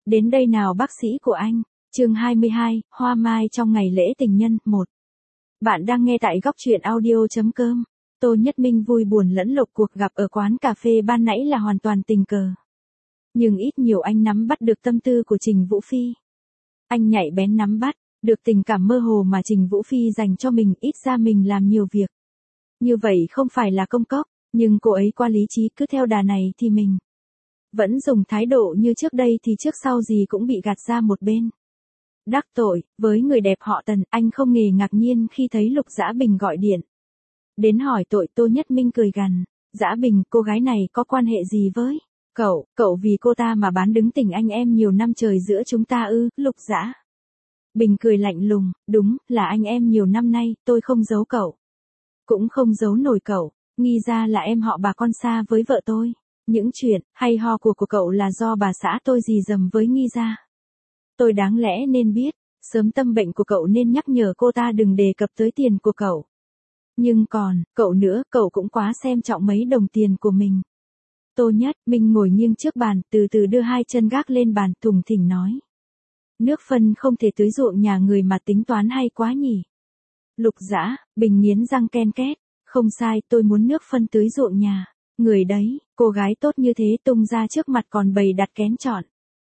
Đến đây nào bác sĩ của anh. Chương 22, Hoa Mai trong ngày lễ tình nhân, 1. Bạn đang nghe tại góc truyện audio.com. Tô Nhất Minh vui buồn lẫn lộn, cuộc gặp ở quán cà phê ban nãy là hoàn toàn tình cờ. Nhưng ít nhiều anh nắm bắt được tâm tư của Trình Vũ Phi. Anh nhạy bén nắm bắt được tình cảm mơ hồ mà Trình Vũ Phi dành cho mình, ít ra mình làm nhiều việc. Như vậy không phải là công cốc, nhưng cô ấy qua lý trí, cứ theo đà này thì mình vẫn dùng thái độ như trước đây thì trước sau gì cũng bị gạt ra một bên. Đắc tội với người đẹp họ Tần, anh không hề ngạc nhiên khi thấy Lục Dã Bình gọi điện đến hỏi tội. Tô Nhất Minh cười gằn, Dã Bình, cô gái này có quan hệ gì với cậu vì cô ta mà bán đứng tình anh em nhiều năm trời giữa chúng ta ư? Lục Dã Bình cười lạnh lùng, đúng, là anh em nhiều năm nay, tôi không giấu cậu. Cũng không giấu nổi cậu, nghi ra là em họ bà con xa với vợ tôi. Những chuyện hay ho của cậu là do bà xã tôi dì dầm với nghi ra. Tôi đáng lẽ nên biết, sớm tâm bệnh của cậu nên nhắc nhở cô ta đừng đề cập tới tiền của cậu. Nhưng còn, cậu nữa, cậu cũng quá xem trọng mấy đồng tiền của mình. Tô Nhất Minh ngồi nghiêng trước bàn, từ từ đưa hai chân gác lên bàn, thùng thỉnh nói. Nước phân không thể tưới ruộng nhà người mà tính toán hay quá nhỉ. Lục Dã Bình nghiến răng ken két, không sai, tôi muốn nước phân tưới ruộng nhà người đấy, cô gái tốt như thế tung ra trước mặt còn bày đặt kén chọn.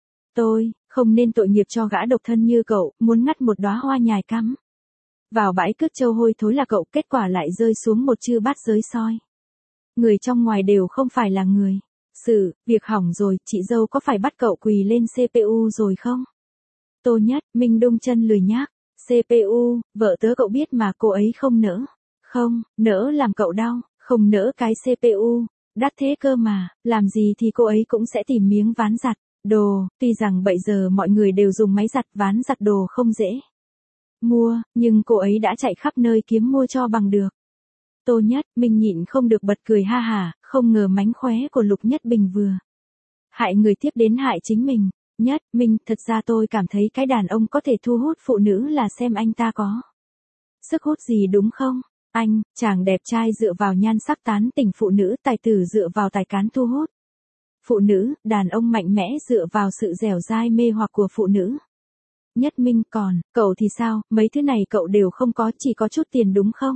Tôi không nên tội nghiệp cho gã độc thân như cậu, muốn ngắt một đóa hoa nhài cắm vào bãi cước trâu hôi thối là cậu, kết quả lại rơi xuống một chư bát giới soi. Người trong ngoài đều không phải là người. Việc hỏng rồi, chị dâu có phải bắt cậu quỳ lên CPU rồi không? Tô Nhất Minh đung chân lười nhác, CPU, vợ tớ cậu biết mà, cô ấy không nỡ. Không, nỡ làm cậu đau, không nỡ cái CPU, đắt thế cơ mà, làm gì thì cô ấy cũng sẽ tìm miếng ván giặt đồ, tuy rằng bây giờ mọi người đều dùng máy giặt ván giặt đồ không dễ mua, nhưng cô ấy đã chạy khắp nơi kiếm mua cho bằng được. Tô Nhất Minh nhịn không được bật cười ha hả, không ngờ mánh khóe của Lục Nhất Bình vừa hại người tiếp đến hại chính mình. Nhất Minh, thật ra tôi cảm thấy cái đàn ông có thể thu hút phụ nữ là xem anh ta có sức hút gì đúng không? Anh, chàng đẹp trai dựa vào nhan sắc tán tỉnh phụ nữ, tài tử dựa vào tài cán thu hút phụ nữ, đàn ông mạnh mẽ dựa vào sự dẻo dai mê hoặc của phụ nữ. Nhất Minh, còn, cậu thì sao, mấy thứ này cậu đều không có, chỉ có chút tiền đúng không?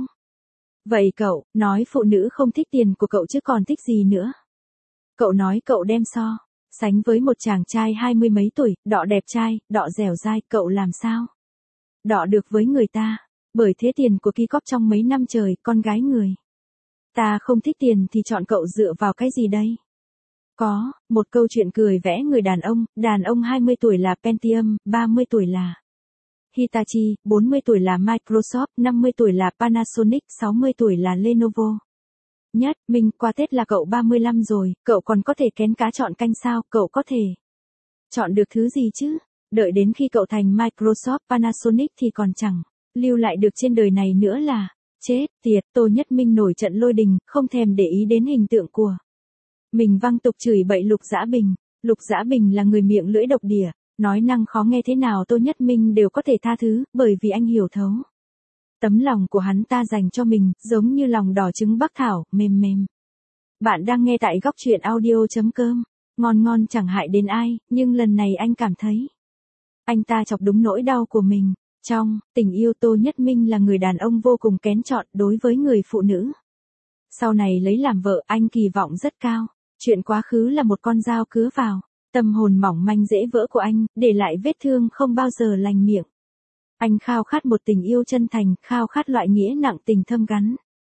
Vậy cậu, nói phụ nữ không thích tiền của cậu chứ còn thích gì nữa? Cậu nói cậu đem so sánh với một chàng trai 20 mấy tuổi, đọ đẹp trai, đọ dẻo dai, cậu làm sao đọ được với người ta? Bởi thế tiền của Ki Cóp trong mấy năm trời, con gái người ta không thích tiền thì chọn cậu dựa vào cái gì đây? Có một câu chuyện cười vẽ người đàn ông 20 tuổi là Pentium, 30 tuổi là Hitachi, 40 tuổi là Microsoft, 50 tuổi là Panasonic, 60 tuổi là Lenovo. Nhất Minh, qua Tết là cậu 35 rồi, cậu còn có thể kén cá chọn canh sao? Cậu có thể chọn được thứ gì chứ? Đợi đến khi cậu thành Microsoft, Panasonic thì còn chẳng lưu lại được trên đời này nữa là chết tiệt. Tô Nhất Minh nổi trận lôi đình, không thèm để ý đến hình tượng của mình, văng tục chửi bậy Lục Dã Bình. Lục Dã Bình là người miệng lưỡi độc địa, nói năng khó nghe thế nào Tô Nhất Minh đều có thể tha thứ, bởi vì anh hiểu thấu tấm lòng của hắn ta dành cho mình, giống như lòng đỏ trứng bắc thảo, mềm mềm. Bạn đang nghe tại góc truyện audio.com. Ngon ngon chẳng hại đến ai, nhưng lần này anh cảm thấy anh ta chọc đúng nỗi đau của mình. Trong tình yêu, Tô Nhất Minh là người đàn ông vô cùng kén chọn đối với người phụ nữ. Sau này lấy làm vợ, anh kỳ vọng rất cao. Chuyện quá khứ là một con dao cứa vào tâm hồn mỏng manh dễ vỡ của anh, để lại vết thương không bao giờ lành miệng. Anh khao khát một tình yêu chân thành, khao khát loại nghĩa nặng tình thâm gắn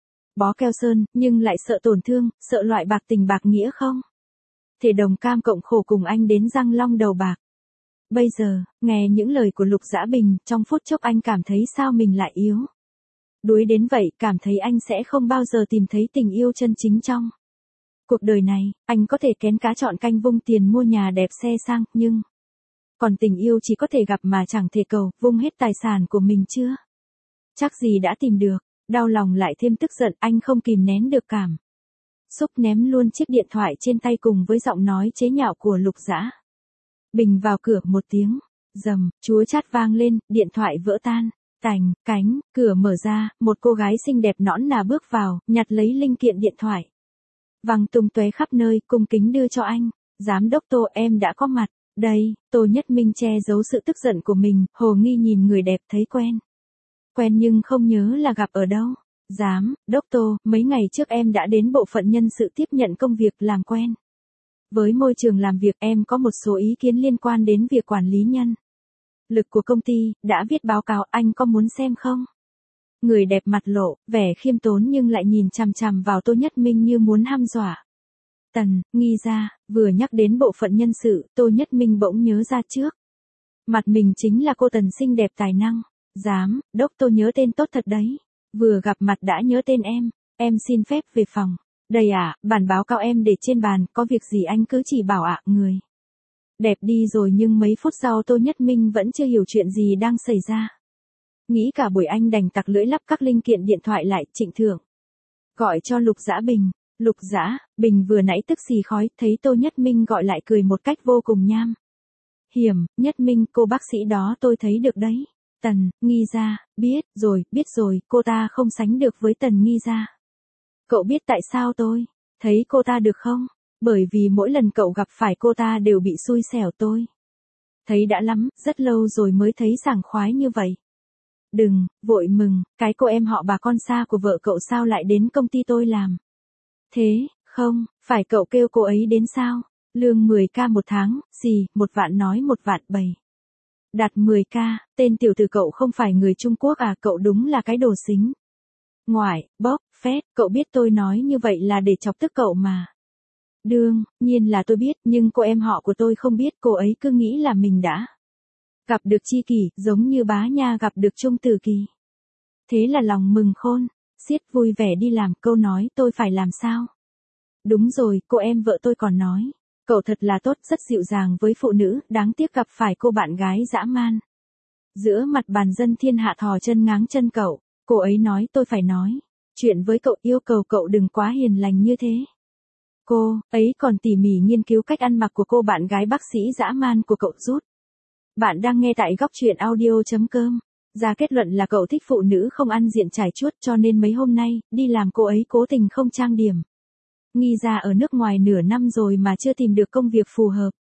bó keo sơn, nhưng lại sợ tổn thương, sợ loại bạc tình bạc nghĩa không thể đồng cam cộng khổ cùng anh đến răng long đầu bạc. Bây giờ, nghe những lời của Lục Dã Bình, trong phút chốc anh cảm thấy sao mình lại yếu đuối đến vậy, cảm thấy anh sẽ không bao giờ tìm thấy tình yêu chân chính trong cuộc đời này. Anh có thể kén cá chọn canh vung tiền mua nhà đẹp xe sang, nhưng còn tình yêu chỉ có thể gặp mà chẳng thể cầu, vung hết tài sản của mình chưa chắc gì đã tìm được. Đau lòng lại thêm tức giận, anh không kìm nén được cảm xúc ném luôn chiếc điện thoại trên tay cùng với giọng nói chế nhạo của Lục Dã Bình vào cửa. Một tiếng rầm chúa chát vang lên, điện thoại vỡ tan tành, cánh cửa mở ra, một cô gái xinh đẹp nõn nà bước vào, nhặt lấy linh kiện điện thoại văng tung tóe khắp nơi, cung kính đưa cho anh. Giám đốc Tô, em đã có mặt. Đây, Tô Nhất Minh che giấu sự tức giận của mình, hồ nghi nhìn người đẹp thấy quen. Quen nhưng không nhớ là gặp ở đâu. Giám, đốc Tô, mấy ngày trước em đã đến bộ phận nhân sự tiếp nhận công việc làm quen. Với môi trường làm việc em có một số ý kiến liên quan đến việc quản lý nhân lực của công ty, đã viết báo cáo, anh có muốn xem không? Người đẹp mặt lộ, vẻ khiêm tốn nhưng lại nhìn chằm chằm vào Tô Nhất Minh như muốn hăm dọa. Tần, nghi ra, vừa nhắc đến bộ phận nhân sự, Tô Nhất Minh bỗng nhớ ra trước. Mặt mình chính là cô Tần xinh đẹp tài năng. Giám, đốc Tô nhớ tên tốt thật đấy. Vừa gặp mặt đã nhớ tên em xin phép về phòng. Đây ạ, bản báo cáo em để trên bàn, có việc gì anh cứ chỉ bảo ạ, người đẹp đi rồi nhưng mấy phút sau Tô Nhất Minh vẫn chưa hiểu chuyện gì đang xảy ra. Nghĩ cả buổi anh đành tặc lưỡi lắp các linh kiện điện thoại lại, Trịnh Thượng. Gọi cho Lục Dã Bình. Lục Dã Bình vừa nãy tức xì khói, thấy Tô Nhất Minh gọi lại cười một cách vô cùng nham hiểm. Nhất Minh, cô bác sĩ đó tôi thấy được đấy. Tần, nghi ra, biết rồi, cô ta không sánh được với Tần nghi ra. Cậu biết tại sao tôi thấy cô ta được không? Bởi vì mỗi lần cậu gặp phải cô ta đều bị xui xẻo tôi. Thấy đã lắm, rất lâu rồi mới thấy sảng khoái như vậy. Đừng, vội mừng, cái cô em họ bà con xa của vợ cậu sao lại đến công ty tôi làm? Thế, không, phải cậu kêu cô ấy đến sao? Lương 10k một tháng, gì, 1 vạn nói 1 vạn bày. Đạt 10k, tên tiểu tử cậu không phải người Trung Quốc à, cậu đúng là cái đồ xính. Ngoại, bóp, phét, cậu biết tôi nói như vậy là để chọc tức cậu mà. Đương nhiên là tôi biết, nhưng cô em họ của tôi không biết, cô ấy cứ nghĩ là mình đã gặp được tri kỷ, giống như bá nha gặp được Trung Tử Kỳ. Thế là lòng mừng khôn, xiết vui vẻ đi làm, câu nói tôi phải làm sao? Đúng rồi, cô em vợ tôi còn nói, cậu thật là tốt, rất dịu dàng với phụ nữ, đáng tiếc gặp phải cô bạn gái dã man. Giữa mặt bàn dân thiên hạ thò chân ngáng chân cậu, cô ấy nói tôi phải nói chuyện với cậu, yêu cầu cậu đừng quá hiền lành như thế. Cô ấy còn tỉ mỉ nghiên cứu cách ăn mặc của cô bạn gái bác sĩ dã man của cậu rút. Bạn đang nghe tại góc truyện audio.com. Ra kết luận là cậu thích phụ nữ không ăn diện trải chuốt, cho nên mấy hôm nay, đi làm cô ấy cố tình không trang điểm. Nghi ra ở nước ngoài nửa năm rồi mà chưa tìm được công việc phù hợp.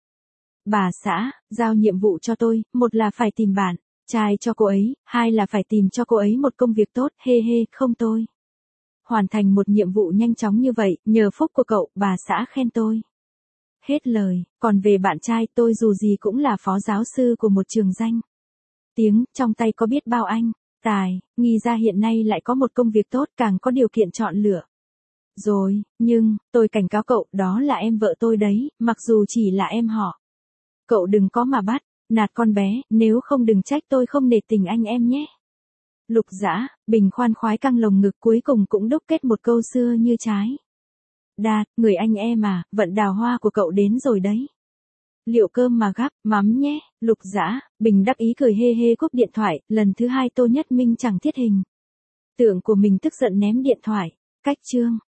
Bà xã, giao nhiệm vụ cho tôi, một là phải tìm bạn trai cho cô ấy, hai là phải tìm cho cô ấy một công việc tốt, không tôi hoàn thành một nhiệm vụ nhanh chóng như vậy, nhờ phúc của cậu, bà xã khen tôi. Hết lời, còn về bạn trai, tôi dù gì cũng là phó giáo sư của một trường danh tiếng, trong tay có biết bao anh tài, nghi ra hiện nay lại có một công việc tốt, càng có điều kiện chọn lựa. Rồi, nhưng, tôi cảnh cáo cậu, đó là em vợ tôi đấy, mặc dù chỉ là em họ. Cậu đừng có mà bắt nạt con bé, nếu không đừng trách tôi không nể tình anh em nhé. Lục Dã Bình khoan khoái căng lồng ngực, cuối cùng cũng đúc kết một câu xưa như trái. Đạt, người anh em à, vận đào hoa của cậu đến rồi đấy. Liệu cơm mà gắp, mắm nhé. Lục Dã Bình đắc ý cười cúp điện thoại, lần thứ hai Tô Nhất Minh chẳng thiết hình tượng của mình tức giận ném điện thoại. Cách chương